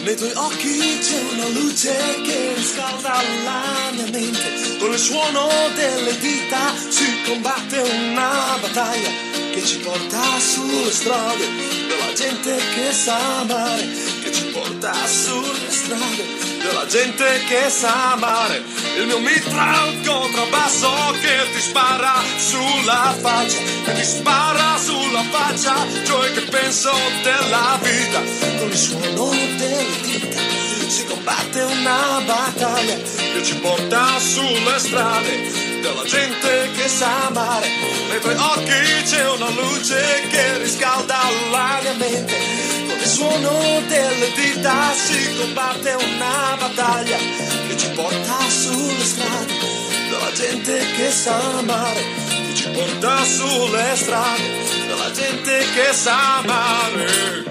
Nei tuoi occhi c'è una luce che riscalda la mia mente. Con il suono delle dita si combatte una battaglia che ci porta sulle strade della gente che sa amare, che ci porta sulle strade della gente che sa amare. Il mio mitra è un contrabbasso che ti spara sulla faccia, che ti spara sulla faccia, cioè che penso della vita. Con il suono delle dita si combatte una battaglia che ci porta sulle strade della gente che sa amare. Nei tuoi occhi c'è una luce che riscalda la mia mente. Con il suono delle dita si combatte una battaglia che ci porta sulle strade della gente che sa amare, che ci porta sulle strade della gente che sa amare.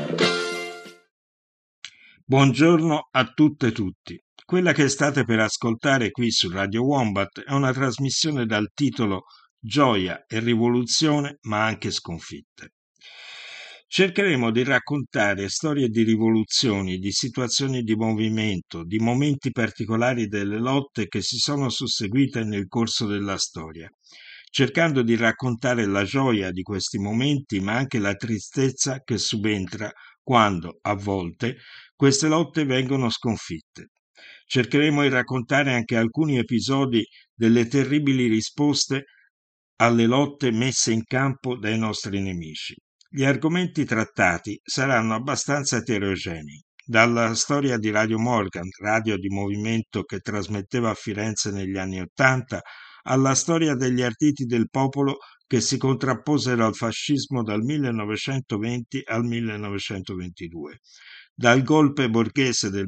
Buongiorno a tutte e tutti. Quella che state per ascoltare qui su Radio Wombat è una trasmissione dal titolo Gioia e rivoluzione, ma anche sconfitte. Cercheremo di raccontare storie di rivoluzioni, di situazioni di movimento, di momenti particolari delle lotte che si sono susseguite nel corso della storia, cercando di raccontare la gioia di questi momenti, ma anche la tristezza che subentra quando, a volte, queste lotte vengono sconfitte. Cercheremo di raccontare anche alcuni episodi delle terribili risposte alle lotte messe in campo dai nostri nemici. Gli argomenti trattati saranno abbastanza eterogenei, dalla storia di Radio Morgan, radio di movimento che trasmetteva a Firenze negli anni '80, alla storia degli arditi del popolo che si contrapposero al fascismo dal 1920 al 1922. Dal golpe borghese del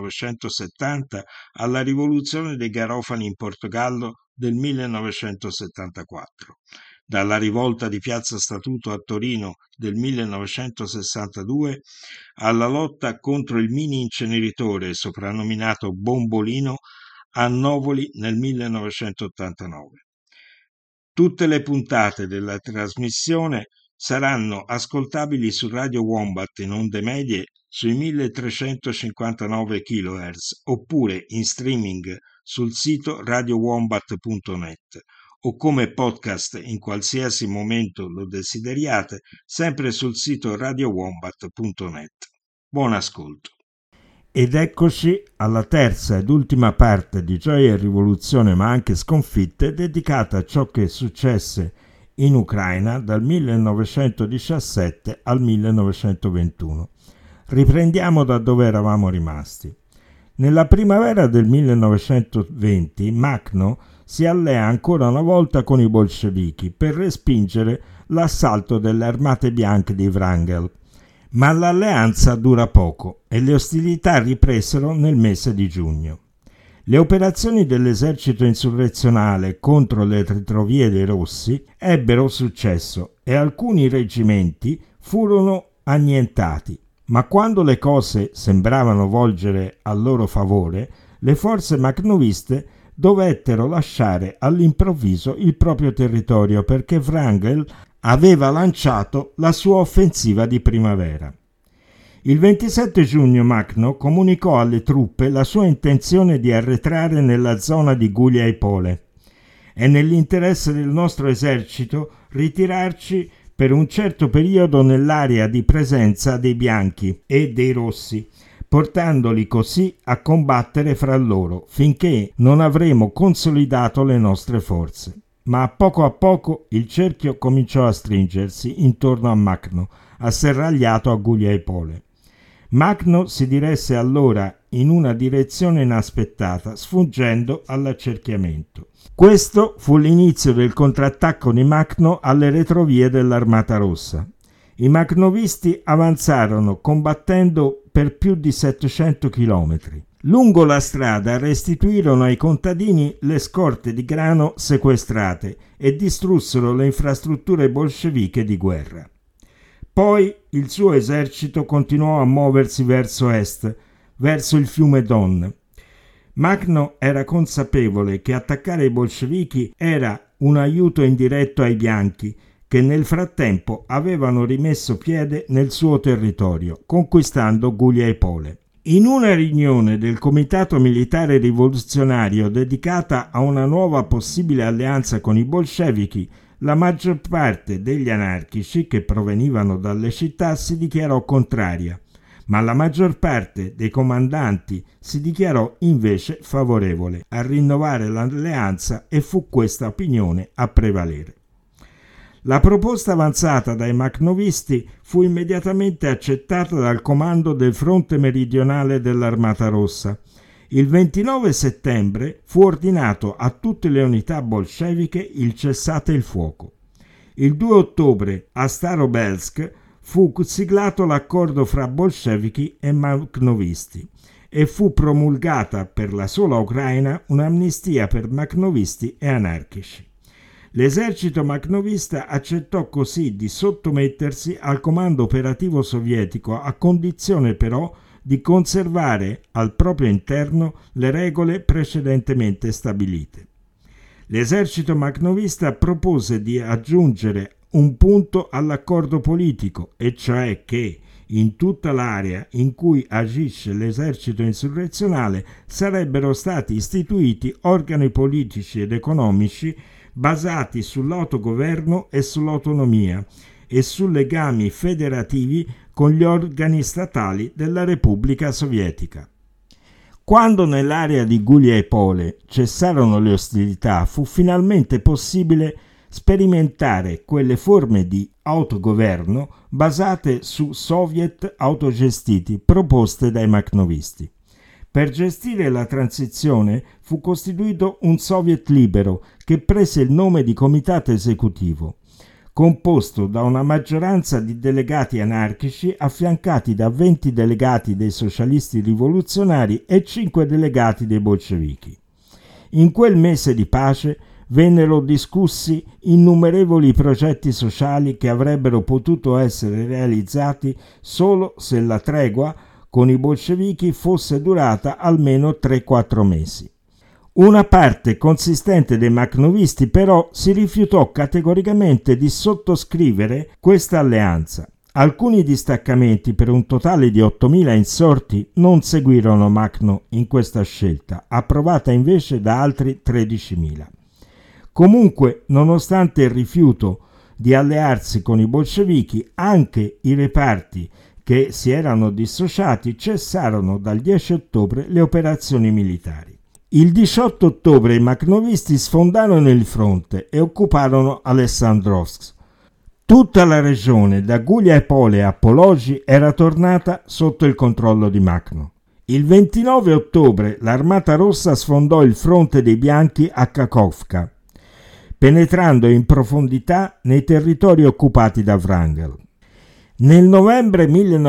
1970 alla rivoluzione dei Garofani in Portogallo del 1974, dalla rivolta di Piazza Statuto a Torino del 1962 alla lotta contro il mini inceneritore soprannominato Bombolino a Novoli nel 1989. Tutte le puntate della trasmissione saranno ascoltabili su Radio Wombat in onde medie sui 1359 kHz oppure in streaming sul sito radiowombat.net o come podcast in qualsiasi momento lo desideriate, sempre sul sito radiowombat.net. Buon ascolto. Ed eccoci alla terza ed ultima parte di Gioia e Rivoluzione, ma anche sconfitte, dedicata a ciò che successe in Ucraina dal 1917 al 1921. Riprendiamo da dove eravamo rimasti. Nella primavera del 1920 Makhno si allea ancora una volta con i bolscevichi per respingere l'assalto delle armate bianche di Wrangel, ma l'alleanza dura poco e le ostilità ripresero nel mese di giugno. Le operazioni dell'esercito insurrezionale contro le retrovie dei Rossi ebbero successo e alcuni reggimenti furono annientati, ma quando le cose sembravano volgere a loro favore, le forze makhnoviste dovettero lasciare all'improvviso il proprio territorio perché Wrangel aveva lanciato la sua offensiva di primavera. Il 27 giugno Makhno comunicò alle truppe la sua intenzione di arretrare nella zona di Guliai Pole. È nell'interesse del nostro esercito ritirarci per un certo periodo nell'area di presenza dei bianchi e dei rossi, portandoli così a combattere fra loro finché non avremo consolidato le nostre forze. Ma a poco il cerchio cominciò a stringersi intorno a Makhno, asserragliato a Guliai Pole. Makhno si diresse allora in una direzione inaspettata, sfuggendo all'accerchiamento. Questo fu l'inizio del contrattacco di Makhno alle retrovie dell'Armata Rossa. I makhnovisti avanzarono combattendo per più di 700 chilometri. Lungo la strada restituirono ai contadini le scorte di grano sequestrate e distrussero le infrastrutture bolsceviche di guerra. Poi il suo esercito continuò a muoversi verso est, verso il fiume Don. Makhno era consapevole che attaccare i bolscevichi era un aiuto indiretto ai bianchi, che nel frattempo avevano rimesso piede nel suo territorio, conquistando Guliai Pole. In una riunione del Comitato Militare Rivoluzionario dedicata a una nuova possibile alleanza con i bolscevichi, la maggior parte degli anarchici che provenivano dalle città si dichiarò contraria, ma la maggior parte dei comandanti si dichiarò invece favorevole a rinnovare l'alleanza e fu questa opinione a prevalere. La proposta avanzata dai maknovisti fu immediatamente accettata dal comando del fronte meridionale dell'Armata Rossa. Il 29 settembre fu ordinato a tutte le unità bolsceviche il cessate il fuoco. Il 2 ottobre a Starobelsk fu siglato l'accordo fra bolscevichi e maknovisti e fu promulgata per la sola Ucraina un'amnistia per maknovisti e anarchici. L'esercito maknovista accettò così di sottomettersi al comando operativo sovietico a condizione però di conservare al proprio interno le regole precedentemente stabilite. L'esercito maknovista propose di aggiungere un punto all'accordo politico, e cioè che in tutta l'area in cui agisce l'esercito insurrezionale sarebbero stati istituiti organi politici ed economici basati sull'autogoverno e sull'autonomia e su legami federativi con gli organi statali della Repubblica Sovietica. Quando nell'area di Guliaipole cessarono le ostilità, fu finalmente possibile sperimentare quelle forme di autogoverno basate su soviet autogestiti proposte dai maknovisti. Per gestire la transizione fu costituito un soviet libero che prese il nome di Comitato Esecutivo, composto da una maggioranza di delegati anarchici affiancati da 20 delegati dei socialisti rivoluzionari e 5 delegati dei bolscevichi. In quel mese di pace vennero discussi innumerevoli progetti sociali che avrebbero potuto essere realizzati solo se la tregua con i bolscevichi fosse durata almeno 3-4 mesi. Una parte consistente dei maknovisti però si rifiutò categoricamente di sottoscrivere questa alleanza. Alcuni distaccamenti, per un totale di 8.000 insorti, non seguirono Makhno in questa scelta, approvata invece da altri 13.000. Comunque, nonostante il rifiuto di allearsi con i bolscevichi, anche i reparti che si erano dissociati cessarono dal 10 ottobre le operazioni militari. Il 18 ottobre i maknovisti sfondarono il fronte e occuparono Alessandrovsk. Tutta la regione, da Guliaipole a Pologi, era tornata sotto il controllo di Makhno. Il 29 ottobre l'Armata Rossa sfondò il fronte dei bianchi a Kakhovka, penetrando in profondità nei territori occupati da Wrangel. Nel novembre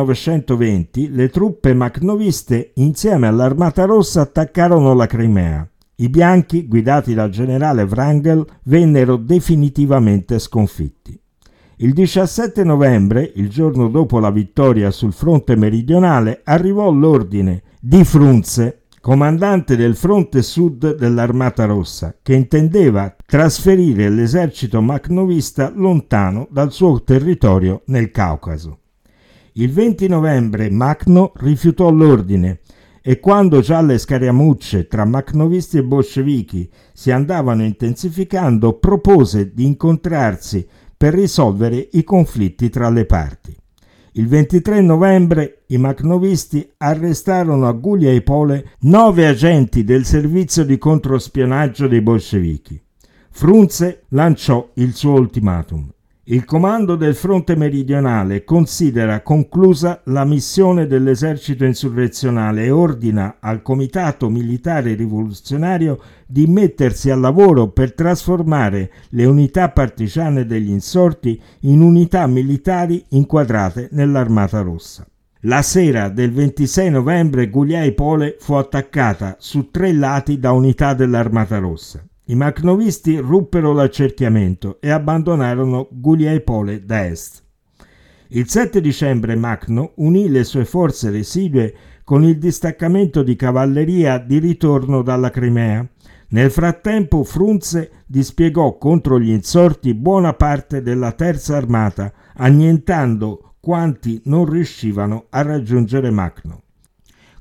1920 le truppe maknoviste insieme all'Armata Rossa attaccarono la Crimea. I bianchi, guidati dal generale Wrangel, vennero definitivamente sconfitti. Il 17 novembre, il giorno dopo la vittoria sul fronte meridionale, arrivò l'ordine di Frunze, comandante del fronte sud dell'Armata Rossa, che intendeva trasferire l'esercito maknovista lontano dal suo territorio nel Caucaso. Il 20 novembre Makhno rifiutò l'ordine e quando già le scaramucce tra maknovisti e bolscevichi si andavano intensificando, propose di incontrarsi per risolvere i conflitti tra le parti. Il 23 novembre i maknovisti arrestarono a Guliaipole 9 agenti del servizio di controspionaggio dei bolscevichi. Frunze lanciò il suo ultimatum. Il comando del fronte meridionale considera conclusa la missione dell'esercito insurrezionale e ordina al Comitato Militare Rivoluzionario di mettersi al lavoro per trasformare le unità partigiane degli insorti in unità militari inquadrate nell'Armata Rossa. La sera del 26 novembre Guliaipole fu attaccata su 3 lati da unità dell'Armata Rossa. I maknovisti ruppero l'accerchiamento e abbandonarono Guliaipole da est. Il 7 dicembre Makhno unì le sue forze residue con il distaccamento di cavalleria di ritorno dalla Crimea. Nel frattempo Frunze dispiegò contro gli insorti buona parte della terza armata, annientando quanti non riuscivano a raggiungere Makhno.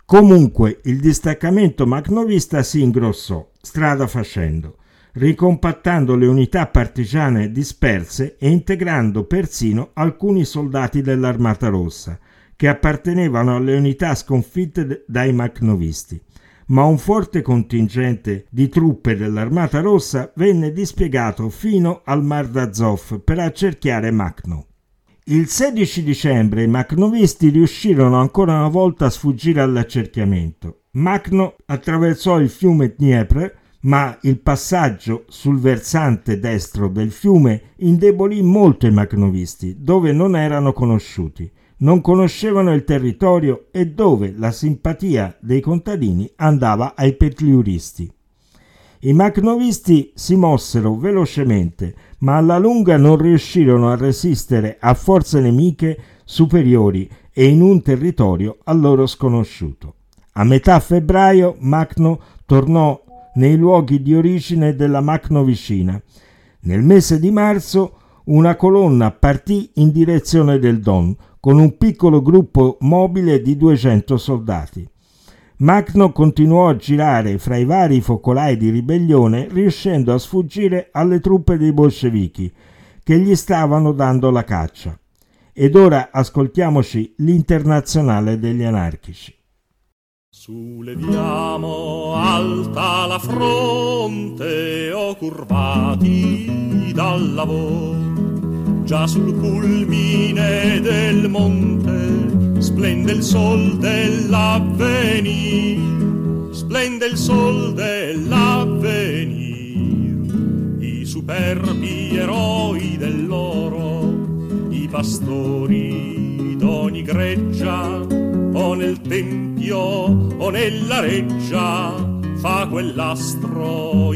Comunque il distaccamento maknovista si ingrossò, strada facendo, ricompattando le unità partigiane disperse e integrando persino alcuni soldati dell'Armata Rossa, che appartenevano alle unità sconfitte dai maknovisti. Ma un forte contingente di truppe dell'Armata Rossa venne dispiegato fino al Mar d'Azov per accerchiare Makhno. Il 16 dicembre i maknovisti riuscirono ancora una volta a sfuggire all'accerchiamento. Makhno attraversò il fiume Dnieper, ma il passaggio sul versante destro del fiume indebolì molto i maknovisti, dove non erano conosciuti, non conoscevano il territorio e dove la simpatia dei contadini andava ai petliuristi. I maknovisti si mossero velocemente, ma alla lunga non riuscirono a resistere a forze nemiche superiori e in un territorio a loro sconosciuto. A metà febbraio Makhno tornò nei luoghi di origine della Makhnovicina. Nel mese di marzo una colonna partì in direzione del Don con un piccolo gruppo mobile di 200 soldati. Makhno continuò a girare fra i vari focolai di ribellione, riuscendo a sfuggire alle truppe dei bolscevichi che gli stavano dando la caccia. Ed ora ascoltiamoci l'Internazionale degli anarchici. Suleviamo alta la fronte, o curvati dal lavoro, già sul culmine del monte splende il sol dell'avvenir, splende il sol dell'avvenir. I superbi eroi dell'oro, i pastori d'ogni greggia, o nel tempio o nella reggia, fa quell'astro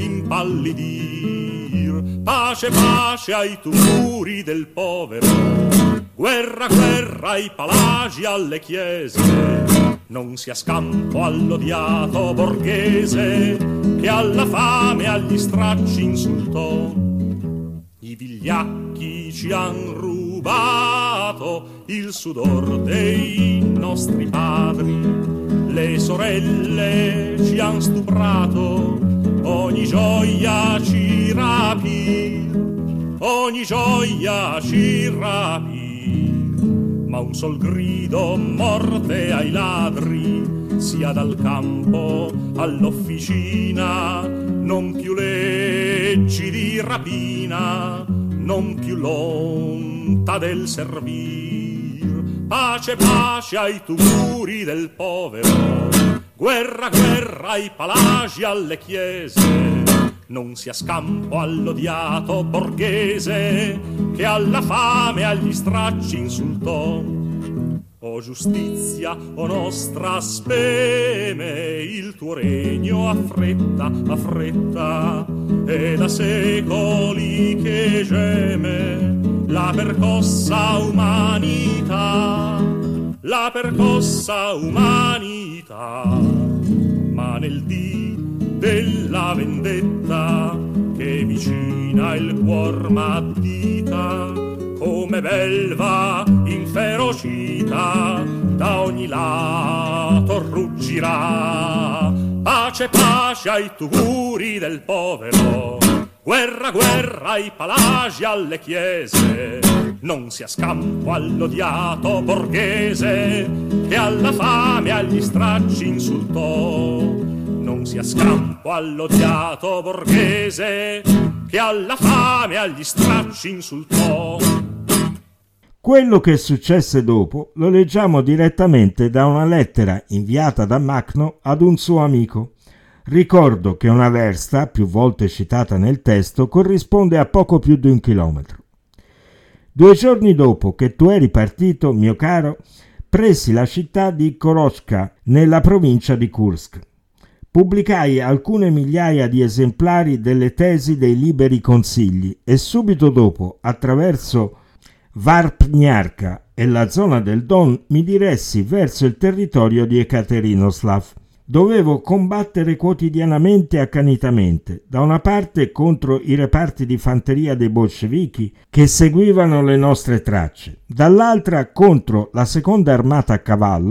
impallidir. Pace, pace ai tumori del povero, guerra, guerra ai palagi, alle chiese, non sia scampo all'odiato borghese che alla fame e agli stracci insultò. I vigliacchi ci han rubato il sudor dei nostri padri, le sorelle ci han stuprato, ogni gioia ci rapì, ogni gioia ci rapì. Ma un sol grido, morte ai ladri, sia dal campo all'officina, non più leggi di rapina, non più l'onta del servir. Pace, pace ai tumori del povero, guerra, guerra ai palagi, alle chiese, non sia scampo all'odiato borghese che alla fame e agli stracci insultò. O giustizia, o nostra speme, il tuo regno affretta, affretta, e da secoli che geme la percossa umanità, la percossa umanità. Ma nel dì della vendetta che vicina il cuor m'addita, come belva inferocita da ogni lato ruggirà. Pace, pace ai tuguri del povero, guerra, guerra ai palagi, alle chiese, non sia scampo all'odiato borghese che alla fame e agli stracci insultò. Non sia scampo all'odiato borghese che alla fame e agli stracci insultò. Quello che successe dopo lo leggiamo direttamente da una lettera inviata da Makhno ad un suo amico. Ricordo che una versta, più volte citata nel testo, corrisponde a poco più di 1 chilometro. 2 giorni dopo che tu eri partito, mio caro, presi la città di Korochka, nella provincia di Kursk. Pubblicai alcune migliaia di esemplari delle tesi dei liberi consigli e subito dopo, attraverso Varpniarka e la zona del Don, mi diressi verso il territorio di Ekaterinoslav. Dovevo combattere quotidianamente e accanitamente, da una parte contro i reparti di fanteria dei bolscevichi che seguivano le nostre tracce, dall'altra contro la seconda armata a cavallo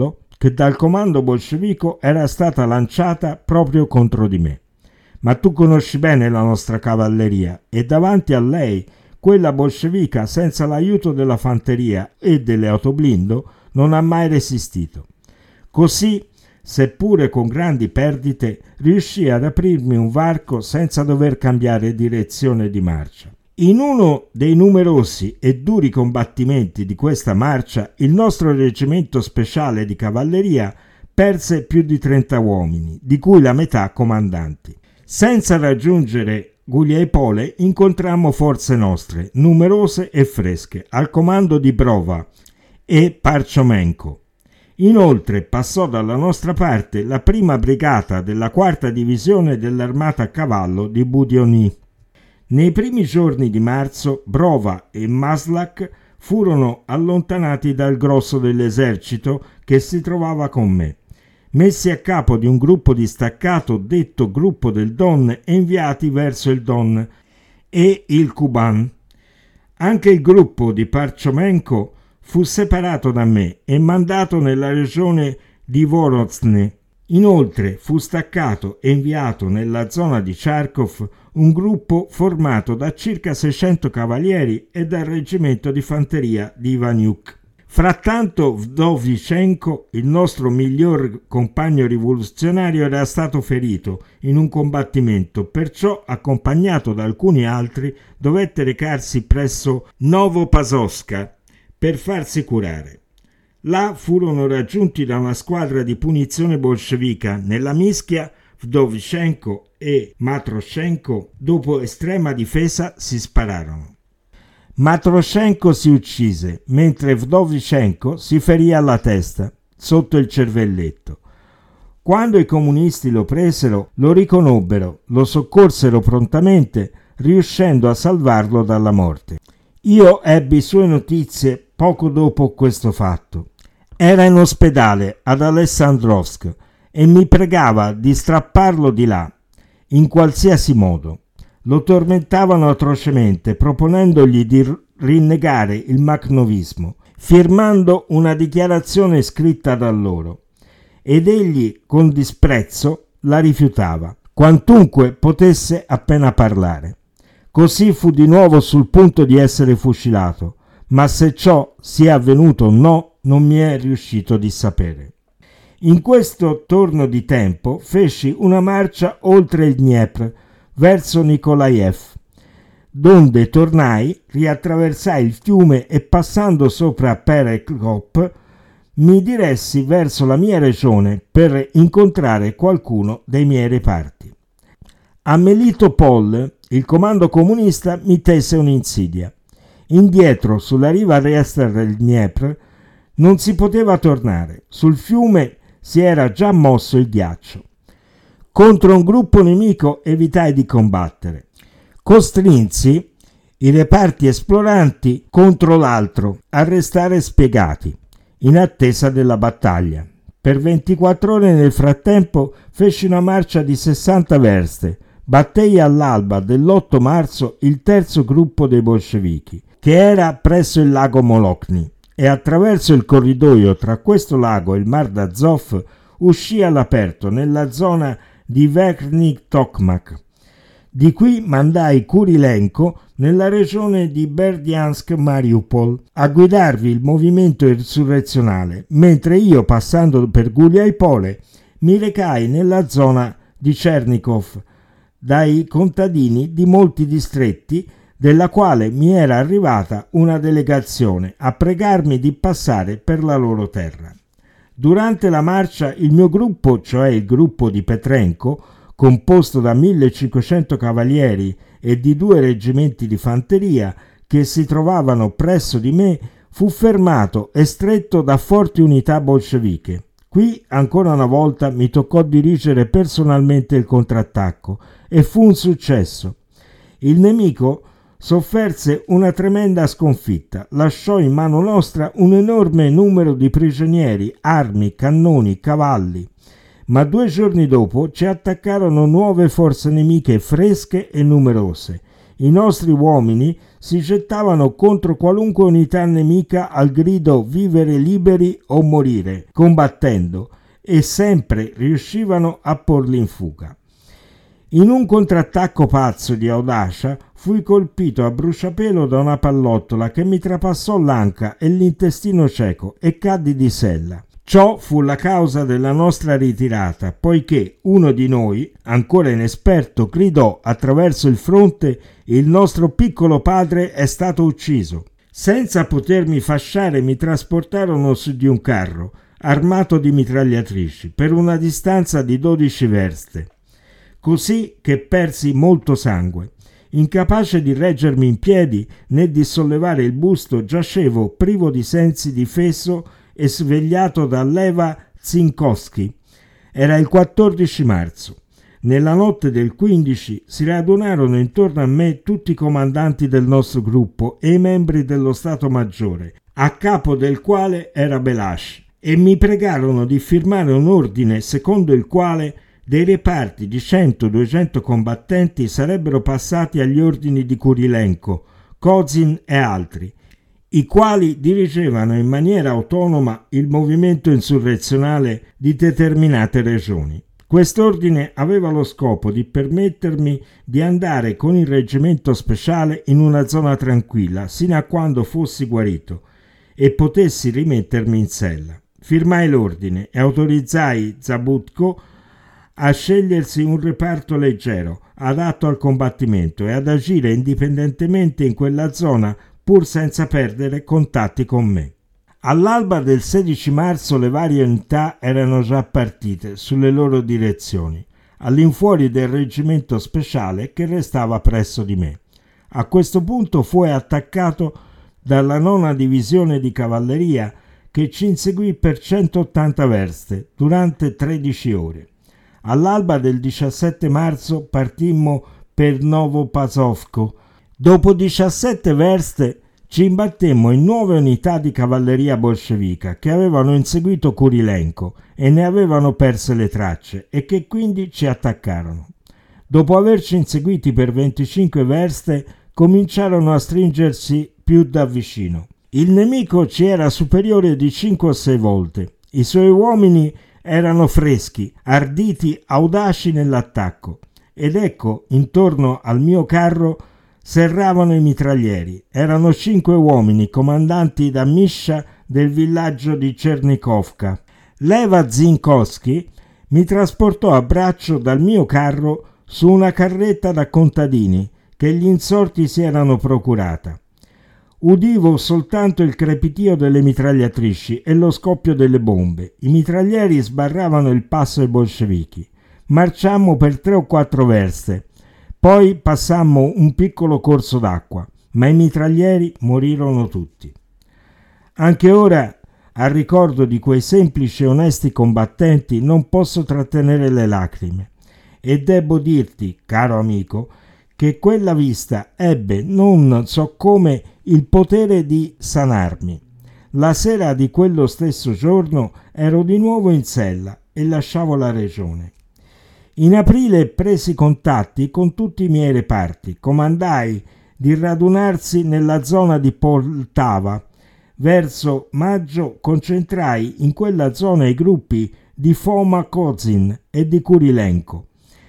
che dal comando bolscevico era stata lanciata proprio contro di me. Ma tu conosci bene la nostra cavalleria e davanti a lei quella bolscevica, senza l'aiuto della fanteria e delle autoblindo, non ha mai resistito. Così, seppure con grandi perdite, riuscì ad aprirmi un varco senza dover cambiare direzione di marcia. In uno dei numerosi e duri combattimenti di questa marcia, il nostro reggimento speciale di cavalleria perse più di 30 uomini, di cui la metà comandanti. Senza raggiungere Guglielpole incontrammo forze nostre, numerose e fresche, al comando di Brova e Parchomenko. Inoltre passò dalla nostra parte la prima brigata della quarta divisione dell'armata a cavallo di Budionni. Nei primi giorni di marzo Brova e Maslak furono allontanati dal grosso dell'esercito che si trovava con me, messi a capo di un gruppo distaccato detto gruppo del Don e inviati verso il Don e il Kuban. Anche il gruppo di Parchomenko fu separato da me e mandato nella regione di Vorozne. Inoltre fu staccato e inviato nella zona di Charkov un gruppo formato da circa 600 cavalieri e dal reggimento di fanteria di Ivaniuk. Frattanto Vdovichenko, il nostro miglior compagno rivoluzionario, era stato ferito in un combattimento, perciò, accompagnato da alcuni altri, dovette recarsi presso Novopasovska per farsi curare. Là furono raggiunti da una squadra di punizione bolscevica. Nella mischia Vdovichenko e Matroshenko, dopo estrema difesa, si spararono. Matroshenko si uccise, mentre Vdovichenko si ferì alla testa, sotto il cervelletto. Quando i comunisti lo presero, lo riconobbero, lo soccorsero prontamente, riuscendo a salvarlo dalla morte. Io ebbi sue notizie poco dopo questo fatto. Era in ospedale ad Alessandrovsk e mi pregava di strapparlo di là, in qualsiasi modo. Lo tormentavano atrocemente, proponendogli di rinnegare il maknovismo, firmando una dichiarazione scritta da loro, ed egli con disprezzo la rifiutava, quantunque potesse appena parlare. Così fu di nuovo sul punto di essere fucilato, ma se ciò sia avvenuto o no, non mi è riuscito di sapere. In questo torno di tempo feci una marcia oltre il Dniepr, verso Nikolaev, donde tornai, riattraversai il fiume e passando sopra Perekop mi diressi verso la mia regione per incontrare qualcuno dei miei reparti. A Melitopol il comando comunista mi tese un'insidia. Indietro, sulla riva destra del Dniepr, non si poteva tornare. Sul fiume si era già mosso il ghiaccio. Contro un gruppo nemico evitai di combattere. Costrinsi i reparti esploranti contro l'altro a restare spiegati, in attesa della battaglia. Per 24 ore nel frattempo feci una marcia di 60 verste. Battei all'alba dell'8 marzo il terzo gruppo dei bolscevichi, che era presso il lago Molokny, e attraverso il corridoio tra questo lago e il Mar d'Azov uscì all'aperto nella zona di Verkhny Tokmak. Di qui mandai Kurilenko nella regione di Berdiansk-Mariupol a guidarvi il movimento insurrezionale, mentre io, passando per Guglielpole, mi recai nella zona di Chernikov dai contadini di molti distretti, della quale mi era arrivata una delegazione a pregarmi di passare per la loro terra. Durante la marcia il mio gruppo, cioè il gruppo di Petrenko, composto da 1500 cavalieri e di 2 reggimenti di fanteria che si trovavano presso di me, fu fermato e stretto da forti unità bolsceviche. Qui ancora una volta mi toccò dirigere personalmente il contrattacco e fu un successo. Il nemico sofferse una tremenda sconfitta, lasciò in mano nostra un enorme numero di prigionieri, armi, cannoni, cavalli. Ma 2 giorni dopo ci attaccarono nuove forze nemiche fresche e numerose. I nostri uomini si gettavano contro qualunque unità nemica al grido vivere liberi o morire, combattendo, e sempre riuscivano a porli in fuga. In un contrattacco pazzo di audacia fui colpito a bruciapelo da una pallottola che mi trapassò l'anca e l'intestino cieco e caddi di sella. Ciò fu la causa della nostra ritirata, poiché uno di noi, ancora inesperto, gridò attraverso il fronte: «Il nostro piccolo padre è stato ucciso». Senza potermi fasciare mi trasportarono su di un carro, armato di mitragliatrici, per una distanza di 12 verste, così che persi molto sangue. Incapace di reggermi in piedi né di sollevare il busto, giacevo privo di sensi difeso e svegliato da Leva Zinkowski. Era il 14 marzo. Nella notte del 15 si radunarono intorno a me tutti i comandanti del nostro gruppo e i membri dello Stato Maggiore, a capo del quale era Belash, e mi pregarono di firmare un ordine secondo il quale dei reparti di 100-200 combattenti sarebbero passati agli ordini di Kurilenko, Kozin e altri, i quali dirigevano in maniera autonoma il movimento insurrezionale di determinate regioni. Quest'ordine aveva lo scopo di permettermi di andare con il reggimento speciale in una zona tranquilla sino a quando fossi guarito e potessi rimettermi in sella. Firmai l'ordine e autorizzai Zabutko a scegliersi un reparto leggero, adatto al combattimento e ad agire indipendentemente in quella zona pur senza perdere contatti con me. All'alba del 16 marzo le varie unità erano già partite sulle loro direzioni, all'infuori del reggimento speciale che restava presso di me. A questo punto fu attaccato dalla 9ª divisione di cavalleria che ci inseguì per 180 verste durante 13 ore. All'alba del 17 marzo partimmo per Novopasovko. Dopo 17 verste ci imbattemmo in 9 unità di cavalleria bolscevica che avevano inseguito Kurilenko e ne avevano perse le tracce e che quindi ci attaccarono. Dopo averci inseguiti per 25 verste cominciarono a stringersi più da vicino. Il nemico ci era superiore di 5 o 6 volte. I suoi uomini erano freschi, arditi, audaci nell'attacco, ed ecco, intorno al mio carro serravano i mitraglieri. Erano 5 uomini comandanti da Misha del villaggio di Cernikovka. Leva Zinkowski mi trasportò a braccio dal mio carro su una carretta da contadini che gli insorti si erano procurata. Udivo soltanto il crepitio delle mitragliatrici e lo scoppio delle bombe. I mitraglieri sbarravano il passo ai bolscevichi. Marciammo per 3 o 4 verste. Poi passammo un piccolo corso d'acqua, ma i mitraglieri morirono tutti. Anche ora, al ricordo di quei semplici e onesti combattenti, non posso trattenere le lacrime. E debbo dirti, caro amico, che quella vista ebbe, non so come, il potere di sanarmi. La sera di quello stesso giorno ero di nuovo in sella e lasciavo la regione. In aprile presi contatti con tutti i miei reparti, comandai di radunarsi nella zona di Poltava. Verso maggio concentrai in quella zona i gruppi di Foma Kozin e di Kurilenko.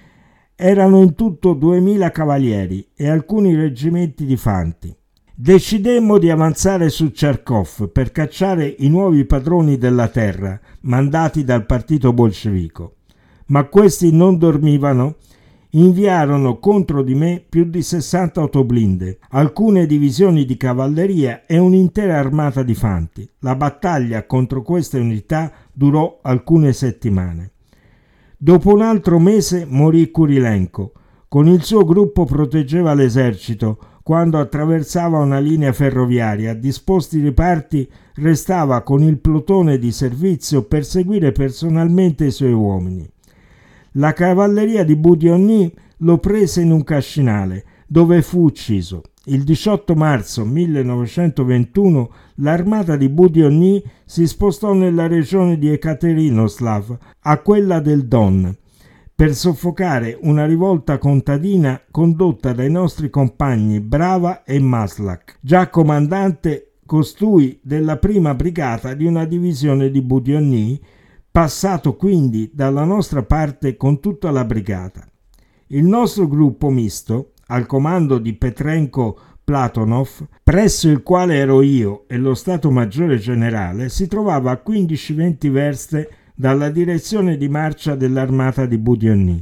Erano in tutto 2000 cavalieri e alcuni reggimenti di fanti. Decidemmo di avanzare su Charkov per cacciare i nuovi padroni della terra mandati dal partito bolscevico. Ma questi non dormivano. Inviarono contro di me più di 60 autoblinde, alcune divisioni di cavalleria e un'intera armata di fanti. La battaglia contro queste unità durò alcune settimane. Dopo un altro mese morì Kurilenko. Con il suo gruppo proteggeva l'esercito. Quando attraversava una linea ferroviaria, disposti i reparti, restava con il plotone di servizio per seguire personalmente i suoi uomini. La cavalleria di Budionni lo prese in un cascinale, dove fu ucciso. Il 18 marzo 1921 l'armata di Budionni si spostò nella regione di Ekaterinoslav, a quella del Don, per soffocare una rivolta contadina condotta dai nostri compagni Brava e Maslach, già comandante costui della prima brigata di una divisione di Budyonny, passato quindi dalla nostra parte con tutta la brigata. Il nostro gruppo misto, al comando di Petrenko Platonov, presso il quale ero io e lo Stato Maggiore Generale, si trovava a 15-20 verste dalla direzione di marcia dell'armata di Budyonny.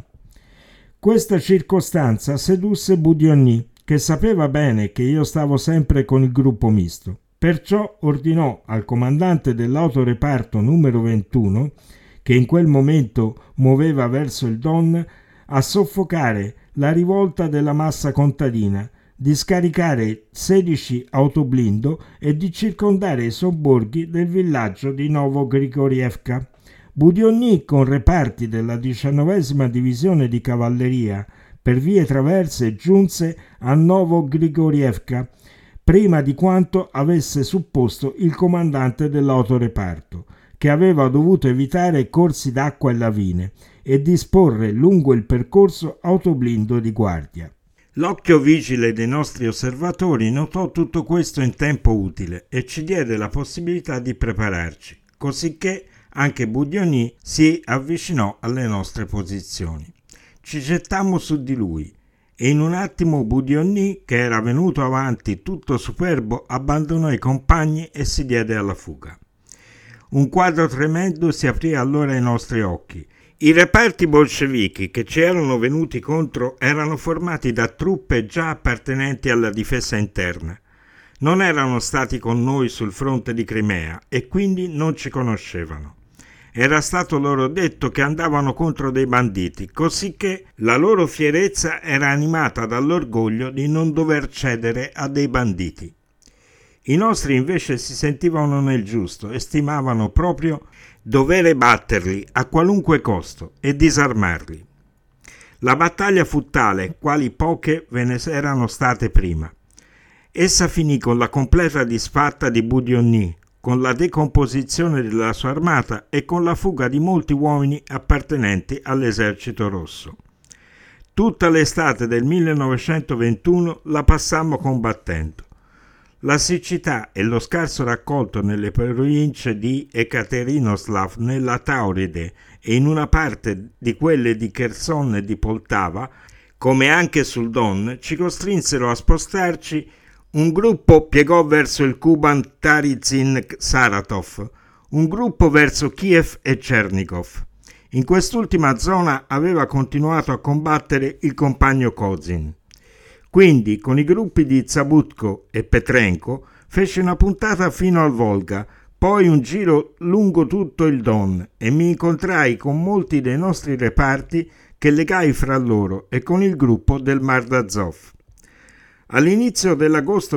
Questa circostanza sedusse Budyonny, che sapeva bene che io stavo sempre con il gruppo misto. Perciò ordinò al comandante dell'autoreparto numero 21, che in quel momento muoveva verso il Don, a soffocare la rivolta della massa contadina, di scaricare 16 autoblindo e di circondare i sobborghi del villaggio di Novo-Grigorievka. Budyonny, con reparti della 19ª divisione di cavalleria, per vie traverse giunse a Novo-Grigorievka, prima di quanto avesse supposto il comandante dell'autoreparto, che aveva dovuto evitare corsi d'acqua e lavine e disporre lungo il percorso autoblindo di guardia. L'occhio vigile dei nostri osservatori notò tutto questo in tempo utile e ci diede la possibilità di prepararci, cosicché anche Budyonny si avvicinò alle nostre posizioni. Ci gettammo su di lui e in un attimo Budyonny, che era venuto avanti tutto superbo, abbandonò i compagni e si diede alla fuga. Un quadro tremendo si aprì allora ai nostri occhi. I reparti bolscevichi che ci erano venuti contro erano formati da truppe già appartenenti alla difesa interna. Non erano stati con noi sul fronte di Crimea e quindi non ci conoscevano. Era stato loro detto che andavano contro dei banditi, cosicché la loro fierezza era animata dall'orgoglio di non dover cedere a dei banditi. I nostri invece si sentivano nel giusto e stimavano proprio dovere batterli a qualunque costo e disarmarli. La battaglia fu tale quali poche ve ne erano state prima. Essa finì con la completa disfatta di Budyonny, con la decomposizione della sua armata e con la fuga di molti uomini appartenenti all'esercito rosso. Tutta l'estate del 1921 la passammo combattendo. La siccità e lo scarso raccolto nelle province di Ekaterinoslav, nella Tauride e in una parte di quelle di Kherson e di Poltava, come anche sul Don, ci costrinsero a spostarci. Un gruppo piegò verso il Kuban Tarizin-Saratov, un gruppo verso Kiev e Chernigov. In quest'ultima zona aveva continuato a combattere il compagno Kozin. Quindi, con i gruppi di Zabutko e Petrenko, fece una puntata fino al Volga, poi un giro lungo tutto il Don e mi incontrai con molti dei nostri reparti che legai fra loro e con il gruppo del Mar d'Azov. All'inizio dell'agosto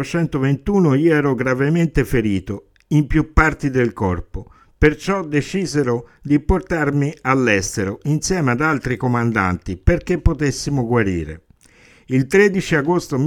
1921 io ero gravemente ferito in più parti del corpo, perciò decisero di portarmi all'estero insieme ad altri comandanti perché potessimo guarire. Il 13 agosto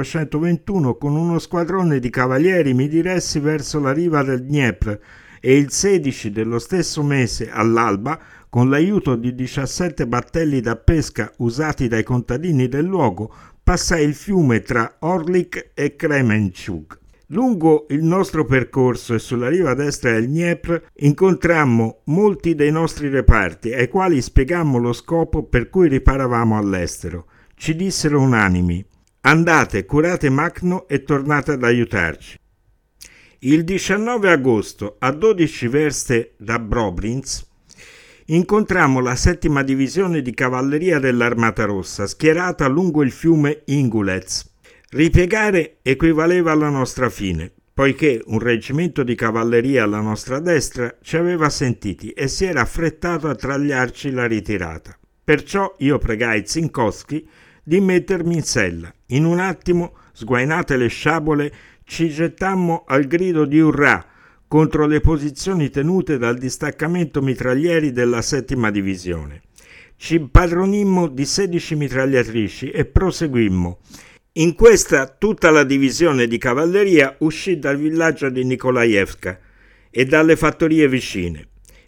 1921 con uno squadrone di cavalieri mi diressi verso la riva del Dniepr e il 16 dello stesso mese all'alba, con l'aiuto di 17 battelli da pesca usati dai contadini del luogo, passai il fiume tra Orlik e Kremenchug. Lungo il nostro percorso e sulla riva destra del Dniepr incontrammo molti dei nostri reparti ai quali spiegammo lo scopo per cui riparavamo all'estero. Ci dissero unanimi: andate, curate Makhno e tornate ad aiutarci. Il 19 agosto, a 12 verste da Brobrinz, incontrammo la 7ª divisione di cavalleria dell'Armata Rossa, schierata lungo il fiume Ingulets. Ripiegare equivaleva alla nostra fine, poiché un reggimento di cavalleria alla nostra destra ci aveva sentiti e si era affrettato a tagliarci la ritirata. Perciò io pregai Zinkowski di mettermi in sella. In un attimo, sguainate le sciabole, ci gettammo al grido di urrà contro le posizioni tenute dal distaccamento mitraglieri della 7ª divisione. Ci impadronimmo di 16 mitragliatrici e proseguimmo. In questa tutta la divisione di cavalleria uscì dal villaggio di Nikolaevka e dalle fattorie vicine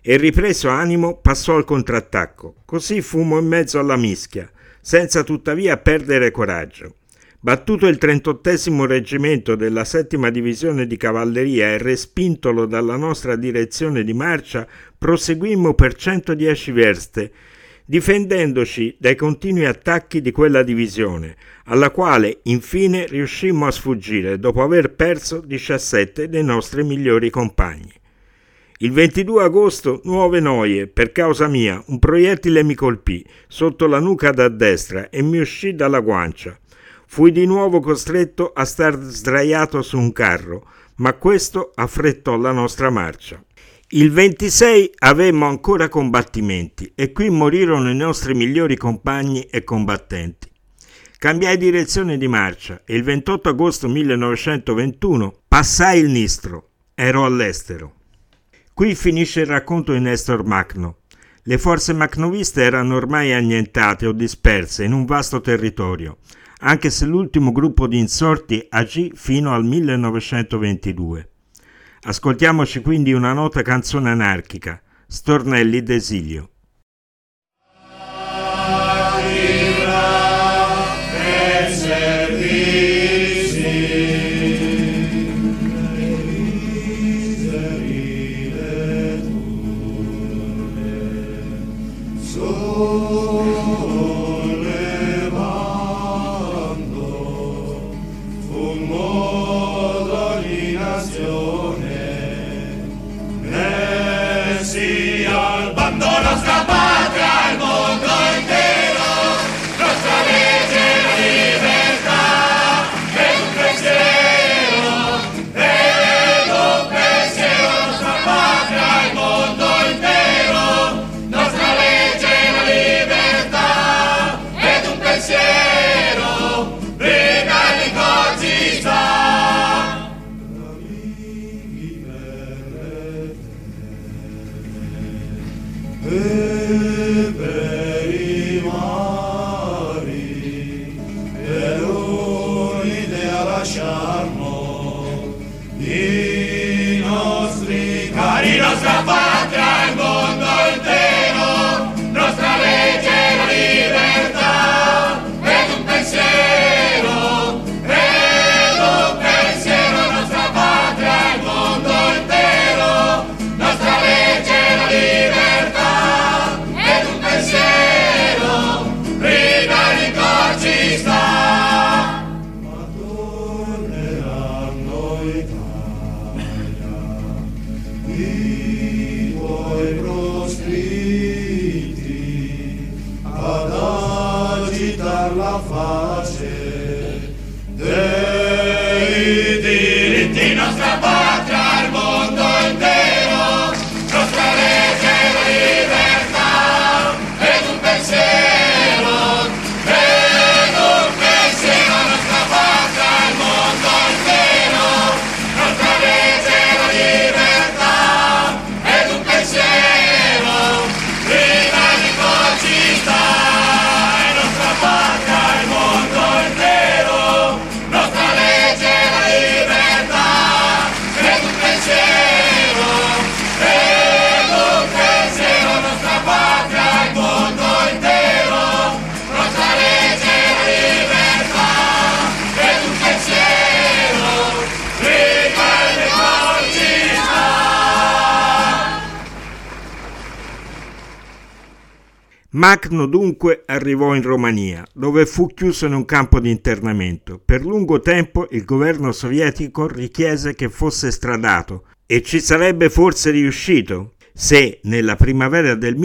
e ripreso animo passò al contrattacco. Così fummo in mezzo alla mischia, senza tuttavia perdere coraggio. Battuto il 38° reggimento della 7ª divisione di cavalleria e respintolo dalla nostra direzione di marcia, proseguimmo per 110 verste, difendendoci dai continui attacchi di quella divisione, alla quale infine riuscimmo a sfuggire dopo aver perso 17 dei nostri migliori compagni. Il 22 agosto nuove noie, per causa mia, un proiettile mi colpì sotto la nuca da destra e mi uscì dalla guancia. Fui di nuovo costretto a star sdraiato su un carro, ma questo affrettò la nostra marcia. Il 26 avemmo ancora combattimenti e qui morirono i nostri migliori compagni e combattenti. Cambiai direzione di marcia e il 28 agosto 1921 passai il Nistro. Ero all'estero. Qui finisce il racconto di Nestor Makhno. Le forze makhnoviste erano ormai annientate o disperse in un vasto territorio, anche se l'ultimo gruppo di insorti agì fino al 1922. Ascoltiamoci quindi una nota canzone anarchica, Stornelli d'esilio. Makhno dunque arrivò in Romania, dove fu chiuso in un campo di internamento. Per lungo tempo il governo sovietico richiese che fosse estradato e ci sarebbe forse riuscito se nella primavera del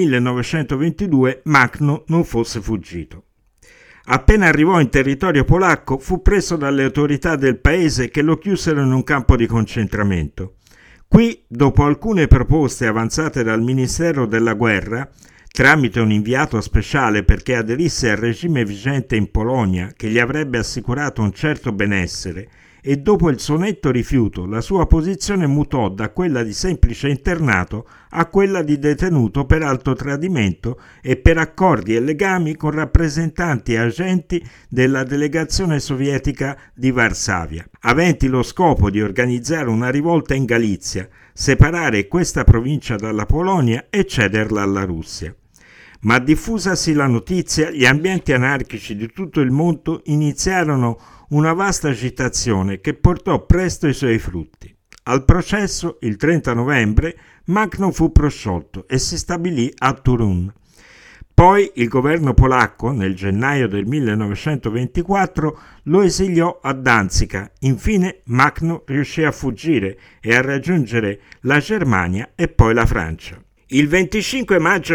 1922 Makhno non fosse fuggito. Appena arrivò in territorio polacco fu preso dalle autorità del paese che lo chiusero in un campo di concentramento. Qui, dopo alcune proposte avanzate dal Ministero della Guerra, tramite un inviato speciale perché aderisse al regime vigente in Polonia che gli avrebbe assicurato un certo benessere, e dopo il suo netto rifiuto la sua posizione mutò da quella di semplice internato a quella di detenuto per alto tradimento e per accordi e legami con rappresentanti e agenti della delegazione sovietica di Varsavia, aventi lo scopo di organizzare una rivolta in Galizia, separare questa provincia dalla Polonia e cederla alla Russia. Ma diffusasi la notizia, gli ambienti anarchici di tutto il mondo iniziarono una vasta agitazione che portò presto i suoi frutti. Al processo, il 30 novembre, Machno fu prosciolto e si stabilì a Torun. Poi il governo polacco, nel gennaio del 1924, lo esiliò a Danzica. Infine Machno riuscì a fuggire e a raggiungere la Germania e poi la Francia. Il 25 maggio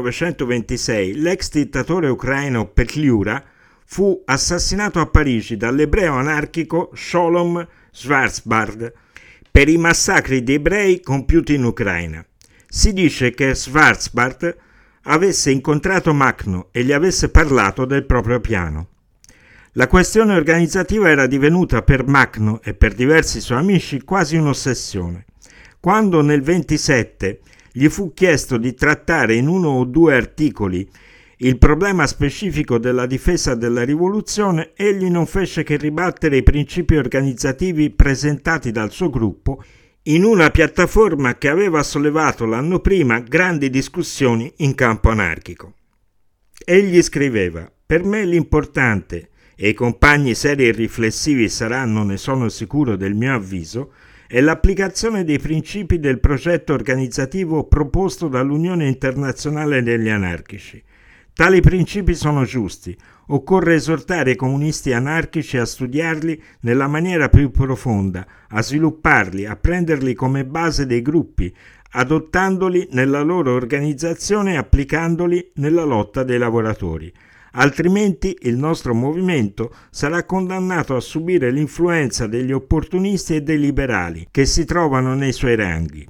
1926 l'ex dittatore ucraino Petliura fu assassinato a Parigi dall'ebreo anarchico Sholom Schwarzbard per i massacri di ebrei compiuti in Ucraina. Si dice che Schwarzbard avesse incontrato Machno e gli avesse parlato del proprio piano. La questione organizzativa era divenuta per Machno e per diversi suoi amici quasi un'ossessione. Quando nel 27 gli fu chiesto di trattare in 1 o 2 articoli il problema specifico della difesa della rivoluzione, egli non fece che ribattere i principi organizzativi presentati dal suo gruppo in una piattaforma che aveva sollevato l'anno prima grandi discussioni in campo anarchico. Egli scriveva: «Per me l'importante, e i compagni seri e riflessivi saranno, ne sono sicuro, del mio avviso, è l'applicazione dei principi del progetto organizzativo proposto dall'Unione Internazionale degli Anarchici. Tali principi sono giusti. Occorre esortare i comunisti anarchici a studiarli nella maniera più profonda, a svilupparli, a prenderli come base dei gruppi, adottandoli nella loro organizzazione e applicandoli nella lotta dei lavoratori. Altrimenti il nostro movimento sarà condannato a subire l'influenza degli opportunisti e dei liberali che si trovano nei suoi ranghi,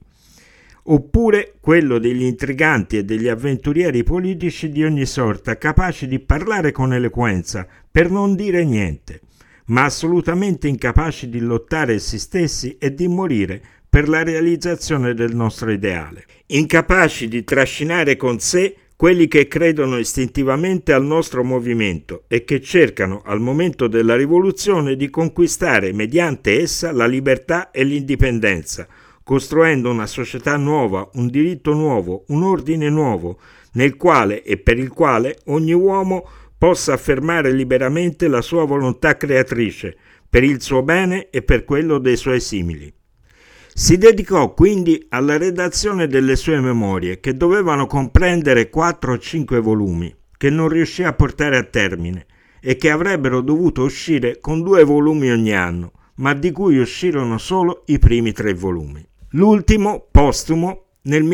oppure quello degli intriganti e degli avventurieri politici di ogni sorta, capaci di parlare con eloquenza per non dire niente, ma assolutamente incapaci di lottare essi stessi e di morire per la realizzazione del nostro ideale, incapaci di trascinare con sé quelli che credono istintivamente al nostro movimento e che cercano al momento della rivoluzione di conquistare mediante essa la libertà e l'indipendenza, costruendo una società nuova, un diritto nuovo, un ordine nuovo, nel quale e per il quale ogni uomo possa affermare liberamente la sua volontà creatrice, per il suo bene e per quello dei suoi simili». Si dedicò quindi alla redazione delle sue memorie, che dovevano comprendere 4 o 5 volumi, che non riuscì a portare a termine e che avrebbero dovuto uscire con 2 volumi ogni anno, ma di cui uscirono solo i primi 3 volumi. L'ultimo, postumo, nel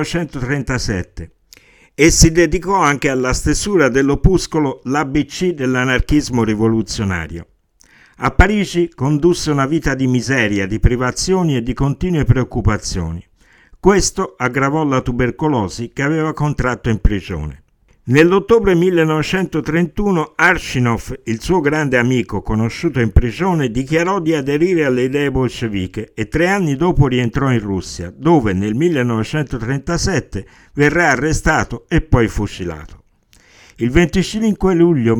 1937, e si dedicò anche alla stesura dell'opuscolo L'ABC dell'anarchismo rivoluzionario. A Parigi condusse una vita di miseria, di privazioni e di continue preoccupazioni. Questo aggravò la tubercolosi che aveva contratto in prigione. Nell'ottobre 1931 Archinov, il suo grande amico conosciuto in prigione, dichiarò di aderire alle idee bolsceviche e 3 anni dopo rientrò in Russia, dove nel 1937 verrà arrestato e poi fucilato. Il 25 luglio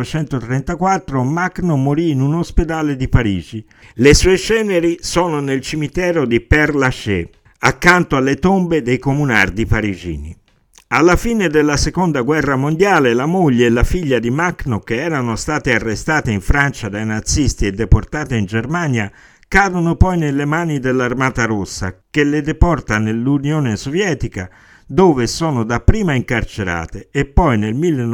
1934 Machno morì in un ospedale di Parigi. Le sue ceneri sono nel cimitero di Père Lachaise, accanto alle tombe dei comunardi parigini. Alla fine della Seconda Guerra Mondiale la moglie e la figlia di Machno, che erano state arrestate in Francia dai nazisti e deportate in Germania, cadono poi nelle mani dell'Armata Rossa, che le deporta nell'Unione Sovietica, dove sono dapprima incarcerate e poi nel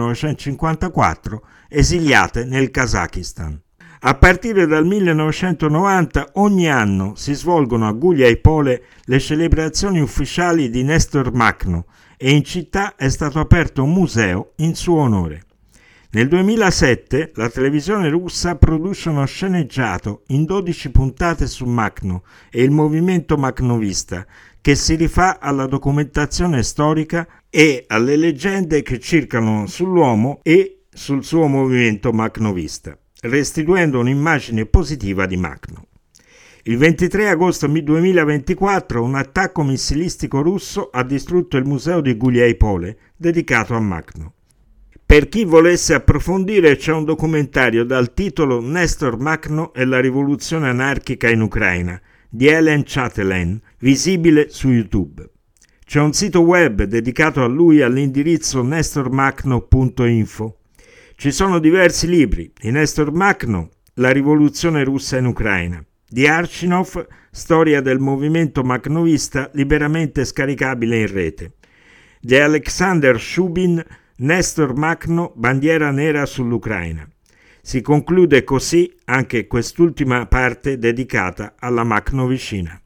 1954 esiliate nel Kazakistan. A partire dal 1990 ogni anno si svolgono a Guliaj-Pole le celebrazioni ufficiali di Nestor Machno e in città è stato aperto un museo in suo onore. Nel 2007 la televisione russa produce uno sceneggiato in 12 puntate su Machno e il movimento machnovista, che si rifà alla documentazione storica e alle leggende che circolano sull'uomo e sul suo movimento machnovista, restituendo un'immagine positiva di Machno. Il 23 agosto 2024 un attacco missilistico russo ha distrutto il museo di Guliaj-Pole dedicato a Machno. Per chi volesse approfondire c'è un documentario dal titolo Nestor Machno e la rivoluzione anarchica in Ucraina, di Helen Chatelain, visibile su YouTube. C'è un sito web dedicato a lui all'indirizzo nestormakhno.info. Ci sono diversi libri, di Nestor Makhno, La rivoluzione russa in Ucraina, di Archinov, Storia del movimento makhnovista liberamente scaricabile in rete, di Alexander Shubin, Nestor Makhno, bandiera nera sull'Ucraina. Si conclude così anche quest'ultima parte dedicata alla Makhnovicina.